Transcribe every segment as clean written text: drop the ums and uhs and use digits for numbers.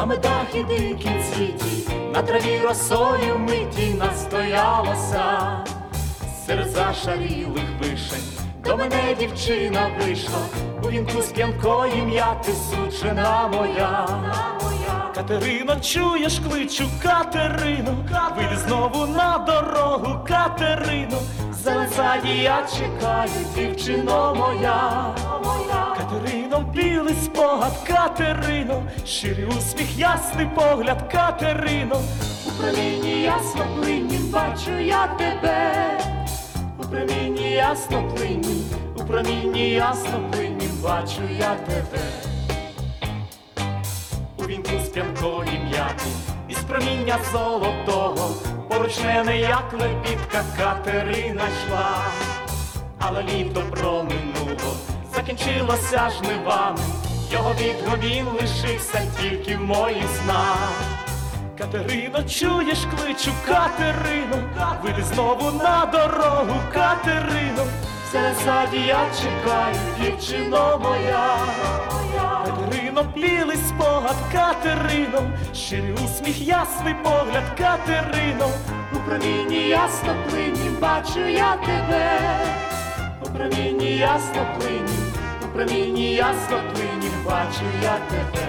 на медах і дикім світі, на траві росою миті настоялася. Серед зашарілих вишень до мене дівчина вийшла, у вінку з п'янкої м'яти сучена моя. Катерино, чуєш, кличу, Катерино, вийди знову на дорогу, Катерино. Ззаді я чекаю, дівчино моя. Катерино, білий спогад, Катерино, щирий усміх, ясний погляд, Катерино. У промінні ясноплиннім бачу я тебе, у промінні ясноплиннім, у промінні ясноплиннім бачу я тебе. У вінку з п'янкої м'яти, із проміння золотого, поруч мене, як лебідка, Катерина йшла. Але літо проминуло, закінчилося жнивами, його відгомін лишився тільки в моїх снах. Катерино, чуєш, кличу, Катерино, вийди знову на дорогу, Катерино. Ззаді я чекаю, дівчино моя. Катерино, білий спогад, Катерино, щирий усміх, ясний погляд, Катерино. У промінні ясноплиннім бачу я тебе, у промінні ясноплиннім, у промінні ясноплиннім бачу я тебе.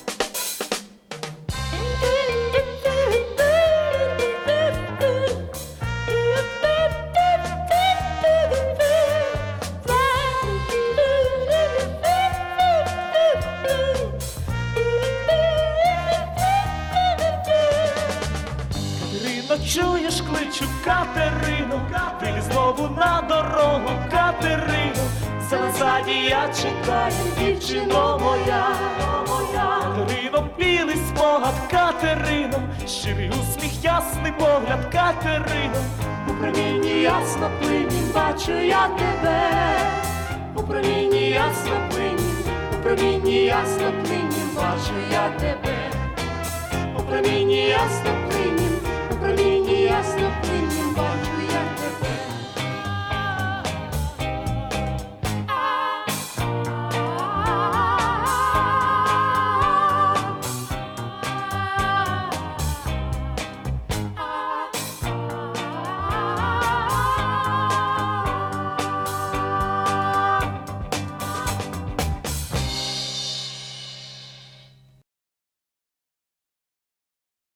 Чуєш, кличу, Катерино, вийди знову на дорогу, Катерино. Ззаді я чекаю, дівчино моя. Катерино, білий спогад, Катерино, щирий усміх, ясний погляд, Катерино. У промінні ясноплиннім бачу я тебе, у промінні ясноплиннім, у промінні ясноплиннім бачу я тебе, у промінні ясноплиннім, у промінні ясноплиннім бачу.